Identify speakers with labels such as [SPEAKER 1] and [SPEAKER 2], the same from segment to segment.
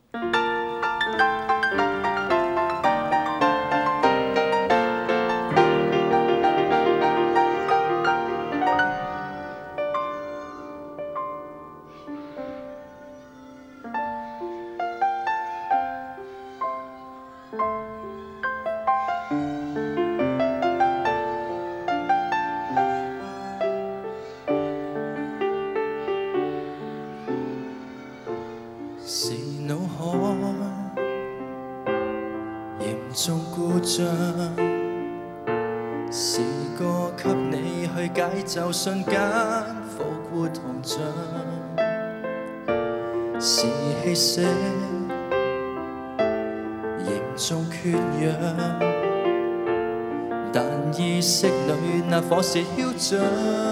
[SPEAKER 1] 是腦海嚴重故障，試過給你去解咒，瞬間復活銅像，是氣息嚴重缺氧，但意識裏那火舌囂張。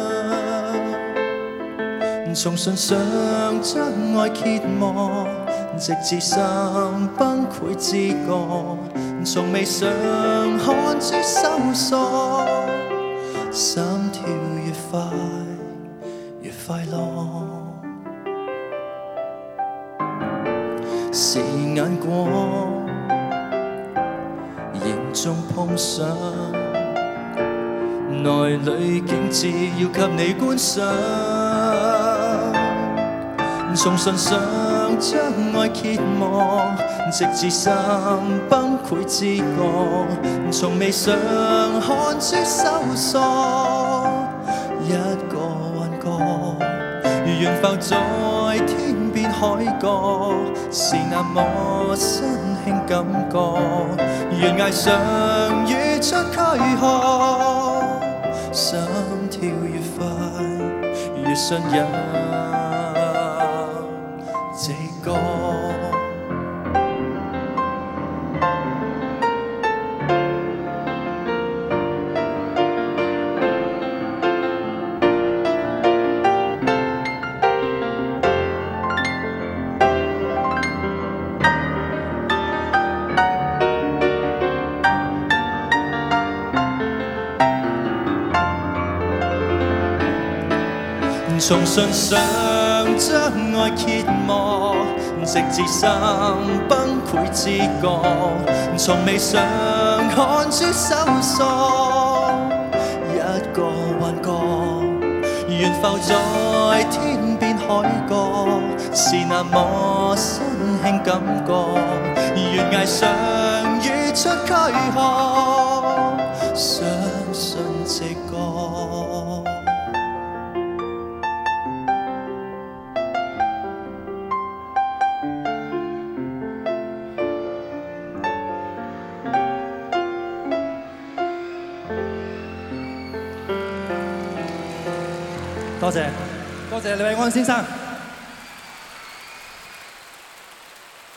[SPEAKER 1] 從信上將愛揭幕，直至心崩潰知覺，從未想看珠收縮，心跳越快越快樂，是眼光嚴重碰上，內裏景致要給你觀賞。從信上將愛揭幕，直至心崩潰知覺，從未想看珠收縮，一個幻覺，懸浮在天邊海角，是那麼新興感覺，懸崖上遇出軀殼，心跳越快越信任這歌。從信上將愛揭幕，直至心崩潰知覺，從未想看珠收縮，一個幻覺，懸浮在天邊海角，是那麼新興感覺，懸崖上遇出軀殼，相信直覺。
[SPEAKER 2] 多謝李偉安先生。